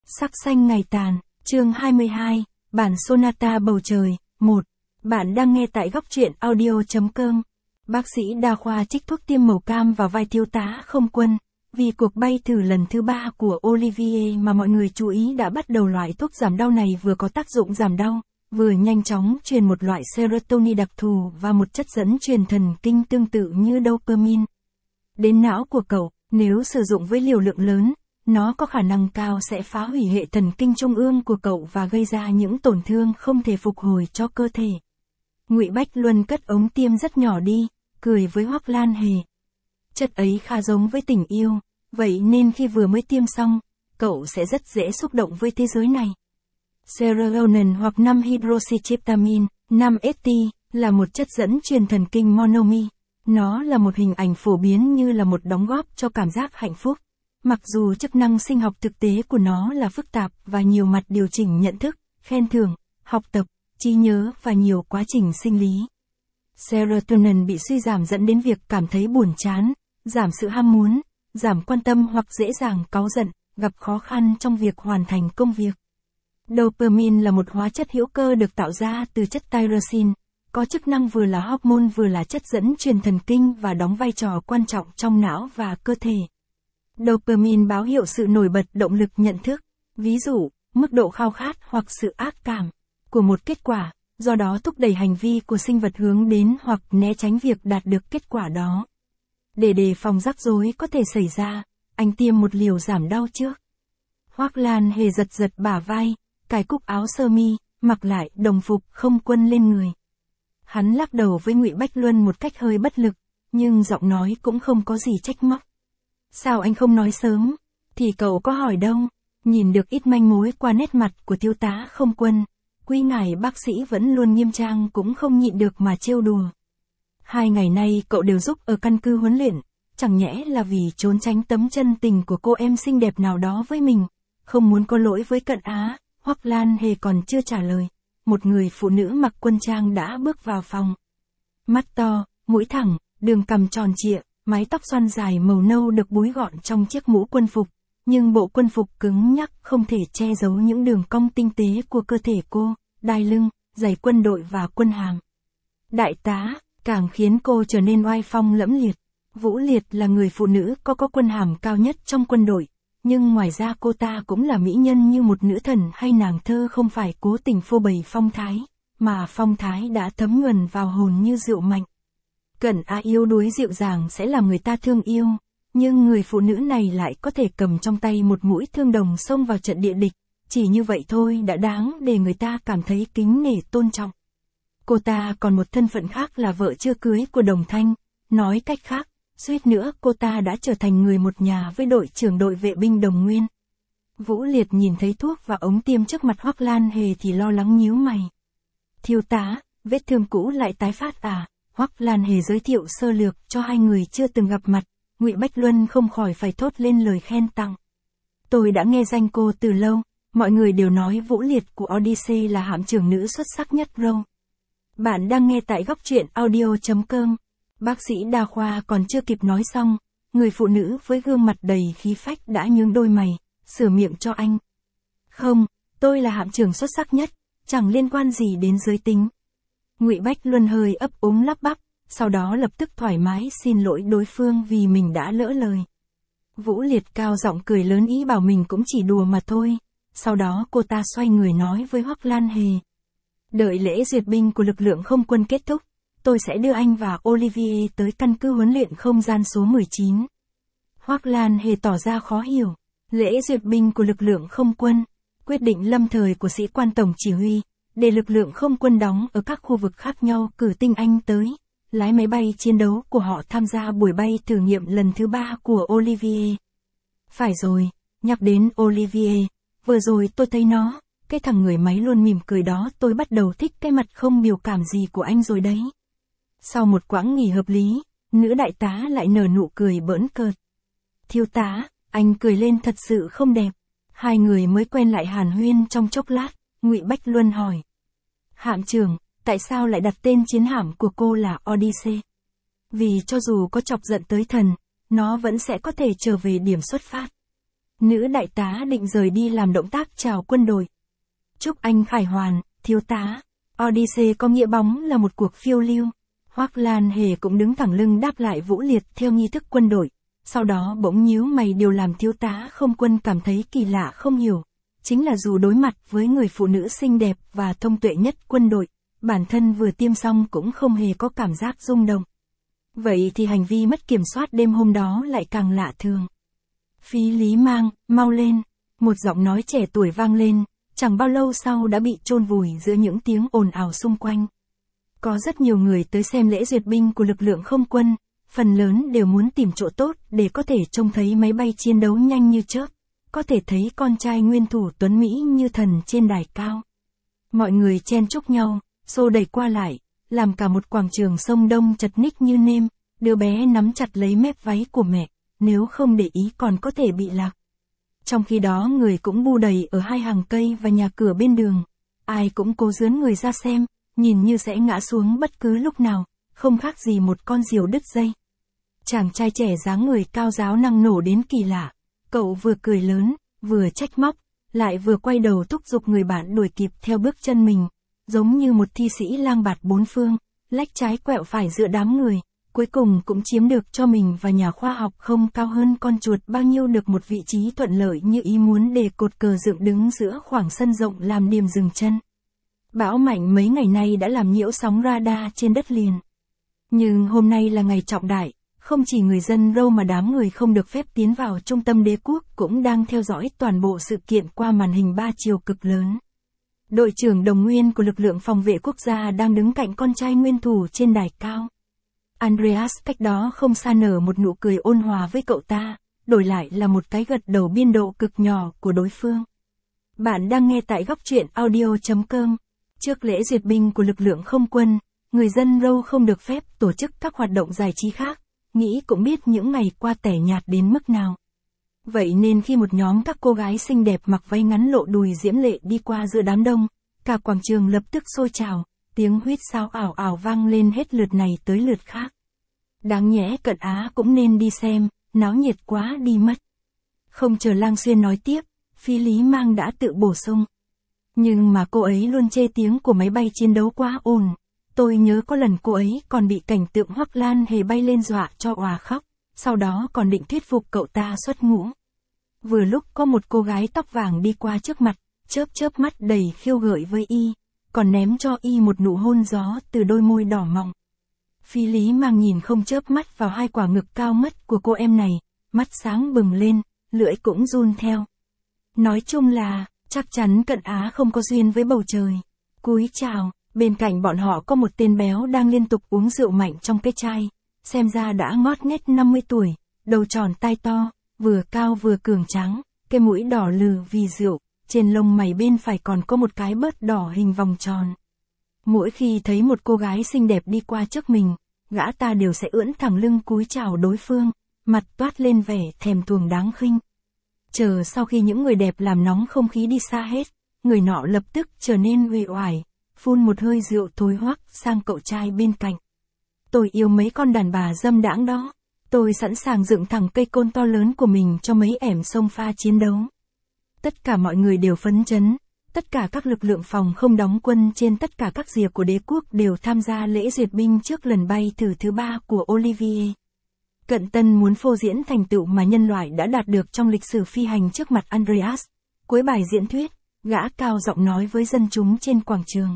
Sắc xanh ngày tàn, chương 22, bản Sonata bầu trời, 1. Bạn đang nghe tại góc truyện audio.com. Bác sĩ đa khoa trích thuốc tiêm màu cam vào vai thiếu tá không quân. Vì cuộc bay thử lần thứ 3 của Olivier mà mọi người chú ý đã bắt đầu loại thuốc giảm đau này vừa có tác dụng giảm đau, vừa nhanh chóng truyền một loại serotonin đặc thù và một chất dẫn truyền thần kinh tương tự như dopamine đến não của cậu. Nếu sử dụng với liều lượng lớn, nó có khả năng cao sẽ phá hủy hệ thần kinh trung ương của cậu và gây ra những tổn thương không thể phục hồi cho cơ thể. Ngụy Bách Luân cất ống tiêm rất nhỏ đi, cười với Hoắc Lan Hề. Chất ấy khá giống với tình yêu, vậy nên khi vừa mới tiêm xong, cậu sẽ rất dễ xúc động với thế giới này. Serotonin hoặc 5-hydroxytryptamine, 5-HT, là một chất dẫn truyền thần kinh monoamine. Nó là một hình ảnh phổ biến như là một đóng góp cho cảm giác hạnh phúc. Mặc dù chức năng sinh học thực tế của nó là phức tạp và nhiều mặt điều chỉnh nhận thức, khen thưởng, học tập, trí nhớ và nhiều quá trình sinh lý. Serotonin bị suy giảm dẫn đến việc cảm thấy buồn chán, giảm sự ham muốn, giảm quan tâm hoặc dễ dàng cáu giận, gặp khó khăn trong việc hoàn thành công việc. Dopamine là một hóa chất hữu cơ được tạo ra từ chất tyrosine, có chức năng vừa là hormone vừa là chất dẫn truyền thần kinh và đóng vai trò quan trọng trong não và cơ thể. Dopamine báo hiệu sự nổi bật động lực nhận thức, ví dụ, mức độ khao khát hoặc sự ác cảm của một kết quả, do đó thúc đẩy hành vi của sinh vật hướng đến hoặc né tránh việc đạt được kết quả đó. Để đề phòng rắc rối có thể xảy ra, anh tiêm một liều giảm đau trước. Hoắc Lan Hề giật giật bả vai, cài cúc áo sơ mi, mặc lại đồng phục không quân lên người. Hắn lắc đầu với Ngụy Bách Luân một cách hơi bất lực, nhưng giọng nói cũng không có gì trách móc. Sao anh không nói sớm? Thì cậu có hỏi đâu. Nhìn được ít manh mối qua nét mặt của thiếu tá không quân, quý ngài bác sĩ vẫn luôn nghiêm trang cũng không nhịn được mà trêu đùa. 2 ngày nay cậu đều giúp ở căn cứ huấn luyện, chẳng nhẽ là vì trốn tránh tấm chân tình của cô em xinh đẹp nào đó với mình, không muốn có lỗi với Cận Á. Hoắc Lan Hề còn chưa trả lời, một người phụ nữ mặc quân trang đã bước vào phòng. Mắt to, mũi thẳng, đường cằm tròn trịa, mái tóc xoăn dài màu nâu được búi gọn trong chiếc mũ quân phục, nhưng bộ quân phục cứng nhắc không thể che giấu những đường cong tinh tế của cơ thể cô, đai lưng, giày quân đội và quân hàm. Đại tá, càng khiến cô trở nên oai phong lẫm liệt. Vũ Liệt là người phụ nữ có quân hàm cao nhất trong quân đội, nhưng ngoài ra cô ta cũng là mỹ nhân như một nữ thần hay nàng thơ, không phải cố tình phô bày phong thái, mà phong thái đã thấm nhuần vào hồn như rượu mạnh. Cận Á yếu đuối dịu dàng sẽ làm người ta thương yêu, nhưng người phụ nữ này lại có thể cầm trong tay một mũi thương đồng xông vào trận địa địch, chỉ như vậy thôi đã đáng để người ta cảm thấy kính nể tôn trọng. Cô ta còn một thân phận khác là vợ chưa cưới của Đồng Thanh, nói cách khác, suýt nữa cô ta đã trở thành người một nhà với đội trưởng đội vệ binh Đồng Nguyên. Vũ Liệt nhìn thấy thuốc và ống tiêm trước mặt Hoắc Lan Hề thì lo lắng nhíu mày. Thiếu tá, vết thương cũ lại tái phát à? Hoắc Lan Hề giới thiệu sơ lược cho hai người chưa từng gặp mặt, Ngụy Bách Luân không khỏi phải thốt lên lời khen tặng. Tôi đã nghe danh cô từ lâu, mọi người đều nói Vũ Liệt của Odyssey là hạm trưởng nữ xuất sắc nhất Rome. Bạn đang nghe tại góc truyện audio.com. Bác sĩ đa khoa còn chưa kịp nói xong, người phụ nữ với gương mặt đầy khí phách đã nhướng đôi mày, sửa miệng cho anh. Không, tôi là hạm trưởng xuất sắc nhất, chẳng liên quan gì đến giới tính. Ngụy Bách Luân hơi ấp úng lắp bắp, sau đó lập tức thoải mái xin lỗi đối phương vì mình đã lỡ lời. Vũ Liệt cao giọng cười lớn ý bảo mình cũng chỉ đùa mà thôi, sau đó cô ta xoay người nói với Hoắc Lan Hề. Đợi lễ duyệt binh của lực lượng không quân kết thúc, tôi sẽ đưa anh và Olivier tới căn cứ huấn luyện không gian số 19. Hoắc Lan Hề tỏ ra khó hiểu. Lễ duyệt binh của lực lượng không quân, quyết định lâm thời của sĩ quan tổng chỉ huy, để lực lượng không quân đóng ở các khu vực khác nhau cử tinh anh tới, lái máy bay chiến đấu của họ tham gia buổi bay thử nghiệm lần thứ 3 của Olivier. Phải rồi, nhắc đến Olivier, vừa rồi tôi thấy nó, cái thằng người máy luôn mỉm cười đó, tôi bắt đầu thích cái mặt không biểu cảm gì của anh rồi đấy. Sau một quãng nghỉ hợp lý, nữ đại tá lại nở nụ cười bỡn cợt. Thiếu tá, anh cười lên thật sự không đẹp. Hai người mới quen lại hàn huyên trong chốc lát, Ngụy Bách Luân hỏi. Hạm trưởng, tại sao lại đặt tên chiến hạm của cô là Odyssey? Vì cho dù có chọc giận tới thần, nó vẫn sẽ có thể trở về điểm xuất phát. Nữ đại tá định rời đi làm động tác chào quân đội. Chúc anh khải hoàn, thiếu tá. Odyssey có nghĩa bóng là một cuộc phiêu lưu. Hoắc Lan Hề cũng đứng thẳng lưng đáp lại vũ liệt theo nghi thức quân đội. Sau đó bỗng nhíu mày, điều làm thiếu tá không quân cảm thấy kỳ lạ không hiểu. Chính là dù đối mặt với người phụ nữ xinh đẹp và thông tuệ nhất quân đội, bản thân vừa tiêm xong cũng không hề có cảm giác rung động. Vậy thì hành vi mất kiểm soát đêm hôm đó lại càng lạ thường. Phí Lý Mang, mau lên. Một giọng nói trẻ tuổi vang lên, chẳng bao lâu sau đã bị chôn vùi giữa những tiếng ồn ào xung quanh. Có rất nhiều người tới xem lễ duyệt binh của lực lượng không quân, phần lớn đều muốn tìm chỗ tốt để có thể trông thấy máy bay chiến đấu nhanh như chớp, có thể thấy con trai nguyên thủ tuấn Mỹ như thần trên đài cao. Mọi người chen chúc nhau, xô đẩy qua lại, làm cả một quảng trường sông Đông chật ních như nêm, đứa bé nắm chặt lấy mép váy của mẹ, nếu không để ý còn có thể bị lạc. Trong khi đó người cũng bu đầy ở hai hàng cây và nhà cửa bên đường, ai cũng cố dướn người ra xem, nhìn như sẽ ngã xuống bất cứ lúc nào, không khác gì một con diều đứt dây. Chàng trai trẻ dáng người cao ráo năng nổ đến kỳ lạ, cậu vừa cười lớn, vừa trách móc, lại vừa quay đầu thúc giục người bạn đuổi kịp theo bước chân mình, giống như một thi sĩ lang bạt bốn phương, lách trái quẹo phải giữa đám người, cuối cùng cũng chiếm được cho mình và nhà khoa học không cao hơn con chuột bao nhiêu được một vị trí thuận lợi như ý muốn để cột cờ dựng đứng giữa khoảng sân rộng làm điểm dừng chân. Bão mạnh mấy ngày nay đã làm nhiễu sóng radar trên đất liền. Nhưng hôm nay là ngày trọng đại, không chỉ người dân Râu mà đám người không được phép tiến vào trung tâm đế quốc cũng đang theo dõi toàn bộ sự kiện qua màn hình 3 chiều cực lớn. Đội trưởng Đồng Nguyên của lực lượng phòng vệ quốc gia đang đứng cạnh con trai nguyên thủ trên đài cao. Andreas cách đó không xa nở một nụ cười ôn hòa với cậu ta, đổi lại là một cái gật đầu biên độ cực nhỏ của đối phương. Bạn đang nghe tại góc truyện audio.com. Trước lễ duyệt binh của lực lượng không quân, người dân Râu không được phép tổ chức các hoạt động giải trí khác, nghĩ cũng biết những ngày qua tẻ nhạt đến mức nào. Vậy nên khi một nhóm các cô gái xinh đẹp mặc váy ngắn lộ đùi diễm lệ đi qua giữa đám đông, cả quảng trường lập tức sôi trào, tiếng huýt sáo ảo ảo vang lên hết lượt này tới lượt khác. Đáng nhẽ Cận Á cũng nên đi xem, náo nhiệt quá đi mất. Không chờ Lang Xuyên nói tiếp, Phi Lý Mang đã tự bổ sung. Nhưng mà cô ấy luôn chê tiếng của máy bay chiến đấu quá ồn. Tôi nhớ có lần cô ấy còn bị cảnh tượng Hoắc Lan Hề bay lên dọa cho òa khóc, sau đó còn định thuyết phục cậu ta xuất ngũ. Vừa lúc có một cô gái tóc vàng đi qua trước mặt, chớp chớp mắt đầy khiêu gợi với y, còn ném cho y một nụ hôn gió từ đôi môi đỏ mọng. Phi Lý Mang nhìn không chớp mắt vào hai quả ngực cao ngất của cô em này, mắt sáng bừng lên, lưỡi cũng run theo. Nói chung là, chắc chắn Cận Á không có duyên với bầu trời. Cúi chào, bên cạnh bọn họ có một tên béo đang liên tục uống rượu mạnh trong cái chai, xem ra đã ngót nghét 50 tuổi, đầu tròn tai to, vừa cao vừa cường tráng, cái mũi đỏ lừ vì rượu, trên lông mày bên phải còn có một cái bớt đỏ hình vòng tròn. Mỗi khi thấy một cô gái xinh đẹp đi qua trước mình, gã ta đều sẽ ưỡn thẳng lưng cúi chào đối phương, mặt toát lên vẻ thèm thuồng đáng khinh. Chờ sau khi những người đẹp làm nóng không khí đi xa hết, người nọ lập tức trở nên uể oải, phun một hơi rượu thối hoắc sang cậu trai bên cạnh. Tôi yêu mấy con đàn bà dâm đãng đó, tôi sẵn sàng dựng thẳng cây côn to lớn của mình cho mấy ẻm sông pha chiến đấu. Tất cả mọi người đều phấn chấn, tất cả các lực lượng phòng không đóng quân trên tất cả các rìa của đế quốc đều tham gia lễ duyệt binh trước lần bay thử thứ 3 của Olivier. Cận Tân muốn phô diễn thành tựu mà nhân loại đã đạt được trong lịch sử phi hành trước mặt Andreas. Cuối bài diễn thuyết, gã cao giọng nói với dân chúng trên quảng trường.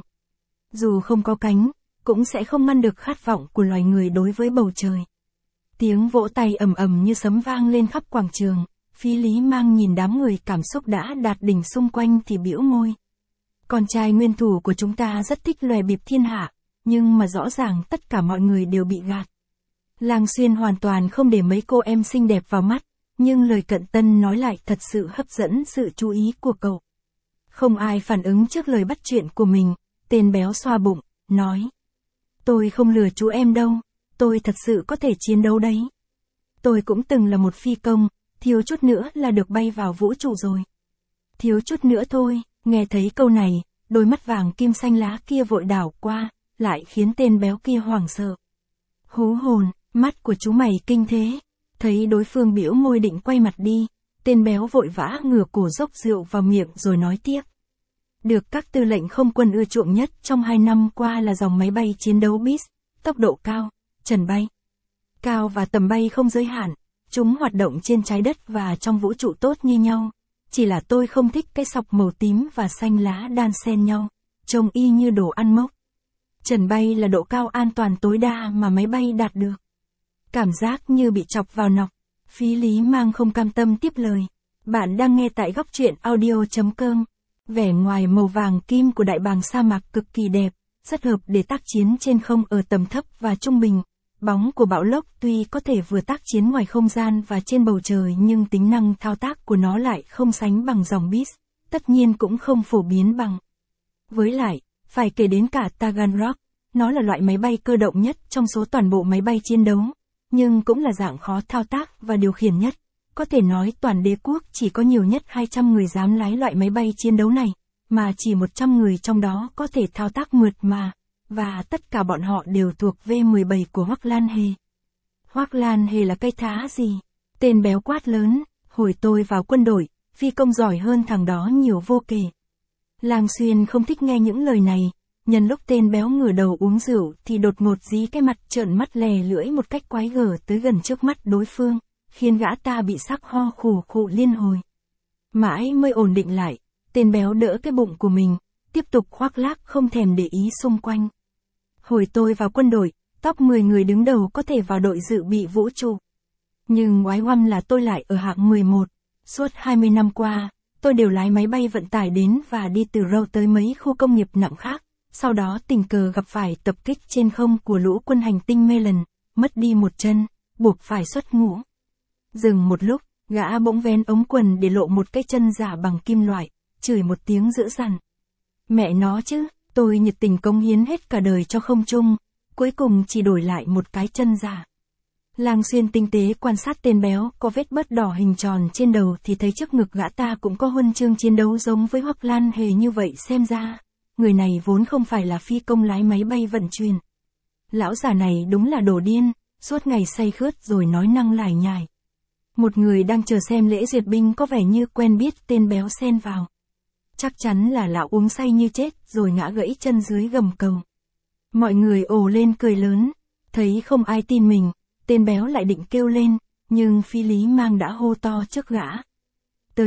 Dù không có cánh, cũng sẽ không ngăn được khát vọng của loài người đối với bầu trời. Tiếng vỗ tay ầm ầm như sấm vang lên khắp quảng trường. Phi Lý Mang nhìn đám người cảm xúc đã đạt đỉnh xung quanh thì bĩu môi. Con trai nguyên thủ của chúng ta rất thích lòe bịp thiên hạ, nhưng mà rõ ràng tất cả mọi người đều bị gạt. Lang Xuyên hoàn toàn không để mấy cô em xinh đẹp vào mắt, nhưng lời Cận Tân nói lại thật sự hấp dẫn sự chú ý của cậu. Không ai phản ứng trước lời bắt chuyện của mình, tên béo xoa bụng, nói. Tôi không lừa chú em đâu, tôi thật sự có thể chiến đấu đấy. Tôi cũng từng là một phi công, thiếu chút nữa là được bay vào vũ trụ rồi. Thiếu chút nữa thôi, nghe thấy câu này, đôi mắt vàng kim xanh lá kia vội đảo qua, lại khiến tên béo kia hoảng sợ. Hú hồn, mắt của chú mày kinh thế. Thấy đối phương bĩu môi định quay mặt đi, Tên béo vội vã ngửa cổ dốc rượu vào miệng rồi nói tiếp. Được các tư lệnh không quân ưa chuộng nhất trong 2 năm qua là dòng máy bay chiến đấu BIS, tốc độ cao, trần bay cao và tầm bay không giới hạn. Chúng hoạt động trên trái đất và trong vũ trụ tốt như nhau. Chỉ là tôi không thích cái sọc màu tím và xanh lá đan xen nhau, trông y như đồ ăn mốc. Trần bay là độ cao an toàn tối đa mà máy bay đạt được. Cảm giác như bị chọc vào nọc. Phí Lý Mang không cam tâm tiếp lời. Bạn đang nghe tại góc truyện audio.com. Vẻ ngoài màu vàng kim của đại bàng sa mạc cực kỳ đẹp, rất hợp để tác chiến trên không ở tầm thấp và trung bình. Bóng của bão lốc tuy có thể vừa tác chiến ngoài không gian và trên bầu trời nhưng tính năng thao tác của nó lại không sánh bằng dòng BIS, tất nhiên cũng không phổ biến bằng. Với lại, phải kể đến cả Taganrog, nó là loại máy bay cơ động nhất trong số toàn bộ máy bay chiến đấu, nhưng cũng là dạng khó thao tác và điều khiển nhất. Có thể nói toàn đế quốc chỉ có nhiều nhất 200 người dám lái loại máy bay chiến đấu này, mà chỉ 100 người trong đó có thể thao tác mượt mà, và tất cả bọn họ đều thuộc V17 của Hoắc Lan Hề. Hoắc Lan Hề là cây thá gì? Tên béo quát lớn, hồi tôi vào quân đội, phi công giỏi hơn thằng đó nhiều vô kể. Lang Xuyên không thích nghe những lời này, nhân lúc tên béo ngửa đầu uống rượu thì đột ngột dí cái mặt trợn mắt lè lưỡi một cách quái gở tới gần trước mắt đối phương, khiến gã ta bị sắc ho khủ khụ liên hồi. Mãi mới ổn định lại, tên béo đỡ cái bụng của mình, tiếp tục khoác lác không thèm để ý xung quanh. Hồi tôi vào quân đội, top 10 người đứng đầu có thể vào đội dự bị vũ trụ. Nhưng oái oăm là tôi lại ở hạng 11. Suốt 20 năm qua, tôi đều lái máy bay vận tải đến và đi từ Râu tới mấy khu công nghiệp nặng khác. Sau đó tình cờ gặp phải tập kích trên không của lũ quân hành tinh Melan, mất đi một chân, buộc phải xuất ngũ. Dừng một lúc, gã bỗng vén ống quần để lộ một cái chân giả bằng kim loại, chửi một tiếng dữ dằn. Mẹ nó chứ, tôi nhiệt tình cống hiến hết cả đời cho không trung, cuối cùng chỉ đổi lại một cái chân giả. Lang Xuyên tinh tế quan sát tên béo có vết bớt đỏ hình tròn trên đầu thì thấy trước ngực gã ta cũng có huân chương chiến đấu giống với Hoắc Lan Hề, như vậy xem ra, người này vốn không phải là phi công lái máy bay vận chuyển. Lão già này đúng là đồ điên, suốt ngày say khướt rồi nói năng lải nhải. Một người đang chờ xem lễ duyệt binh có vẻ như quen biết tên béo xen vào. Chắc chắn là lão uống say như chết rồi ngã gãy chân dưới gầm cầu. Mọi người ồ lên cười lớn, thấy không ai tin mình, tên béo lại định kêu lên, nhưng Phi Lý Mang đã hô to trước gã. Tới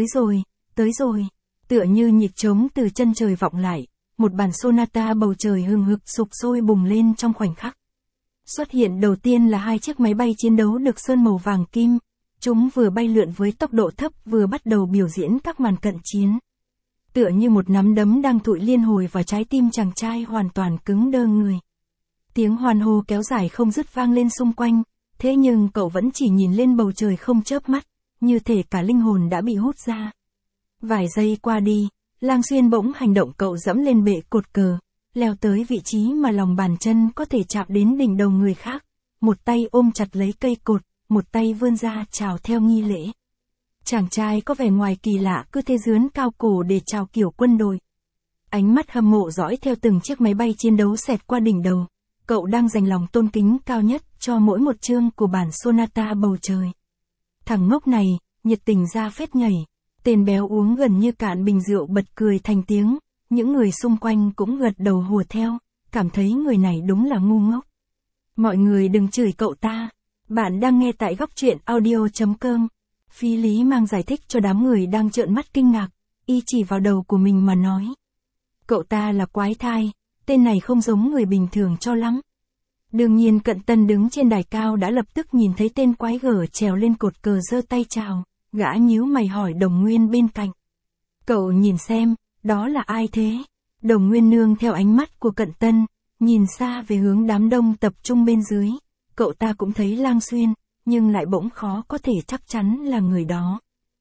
rồi, tựa như nhịp trống từ chân trời vọng lại, một bản sonata bầu trời hừng hực sục sôi bùng lên trong khoảnh khắc. Xuất hiện đầu tiên là 2 chiếc máy bay chiến đấu được sơn màu vàng kim, chúng vừa bay lượn với tốc độ thấp vừa bắt đầu biểu diễn các màn cận chiến. Tựa như một nắm đấm đang thụi liên hồi vào trái tim chàng trai hoàn toàn cứng đơ người. Tiếng hoan hô kéo dài không dứt vang lên xung quanh, thế nhưng cậu vẫn chỉ nhìn lên bầu trời không chớp mắt, như thể cả linh hồn đã bị hút ra. Vài giây qua đi, Lang Xuyên bỗng hành động, cậu dẫm lên bệ cột cờ, leo tới vị trí mà lòng bàn chân có thể chạm đến đỉnh đầu người khác, một tay ôm chặt lấy cây cột, một tay vươn ra chào theo nghi lễ. Chàng trai có vẻ ngoài kỳ lạ cứ thế dướn cao cổ để chào kiểu quân đội. Ánh mắt hâm mộ dõi theo từng chiếc máy bay chiến đấu xẹt qua đỉnh đầu, cậu đang dành lòng tôn kính cao nhất cho mỗi một chương của bản sonata bầu trời. Thằng ngốc này, nhiệt tình ra phết nhảy. Tên béo uống gần như cạn bình rượu bật cười thành tiếng, những người xung quanh cũng gật đầu hùa theo, cảm thấy người này đúng là ngu ngốc. Mọi người đừng chửi cậu ta, bạn đang nghe tại góc truyện audio.com. Phi Lý Mang giải thích cho đám người đang trợn mắt kinh ngạc, y chỉ vào đầu của mình mà nói. Cậu ta là quái thai, tên này không giống người bình thường cho lắm. Đương nhiên Cận Tân đứng trên đài cao đã lập tức nhìn thấy tên quái gở trèo lên cột cờ giơ tay chào. Gã nhíu mày hỏi Đồng Nguyên bên cạnh. Cậu nhìn xem, đó là ai thế? Đồng Nguyên nương theo ánh mắt của Cận Tân, nhìn xa về hướng đám đông tập trung bên dưới. Cậu ta cũng thấy Lang Xuyên, nhưng lại bỗng khó có thể chắc chắn là người đó.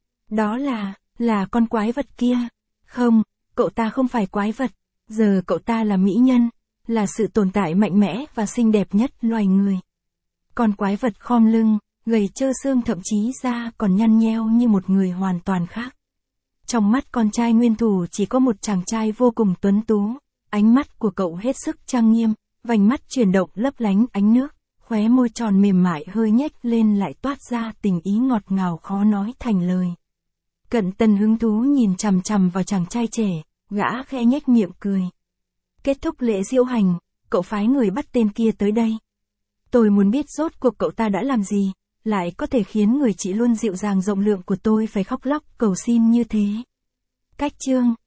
Đó là con quái vật kia. Không, cậu ta không phải quái vật. Giờ cậu ta là mỹ nhân, là sự tồn tại mạnh mẽ và xinh đẹp nhất loài người. Con quái vật khom lưng, gầy trơ xương, thậm chí da còn nhăn nheo như một người hoàn toàn khác. Trong mắt con trai nguyên thủ chỉ có một chàng trai vô cùng tuấn tú, ánh mắt của cậu hết sức trang nghiêm, vành mắt chuyển động lấp lánh ánh nước, khóe môi tròn mềm mại hơi nhếch lên lại toát ra tình ý ngọt ngào khó nói thành lời. Cận Tần hứng thú nhìn chằm chằm vào chàng trai trẻ, gã khẽ nhếch miệng cười. Kết thúc lễ diễu hành, cậu phái người bắt tên kia tới đây. Tôi muốn biết rốt cuộc cậu ta đã làm gì, lại có thể khiến người chị luôn dịu dàng rộng lượng của tôi phải khóc lóc cầu xin như thế. Cách chương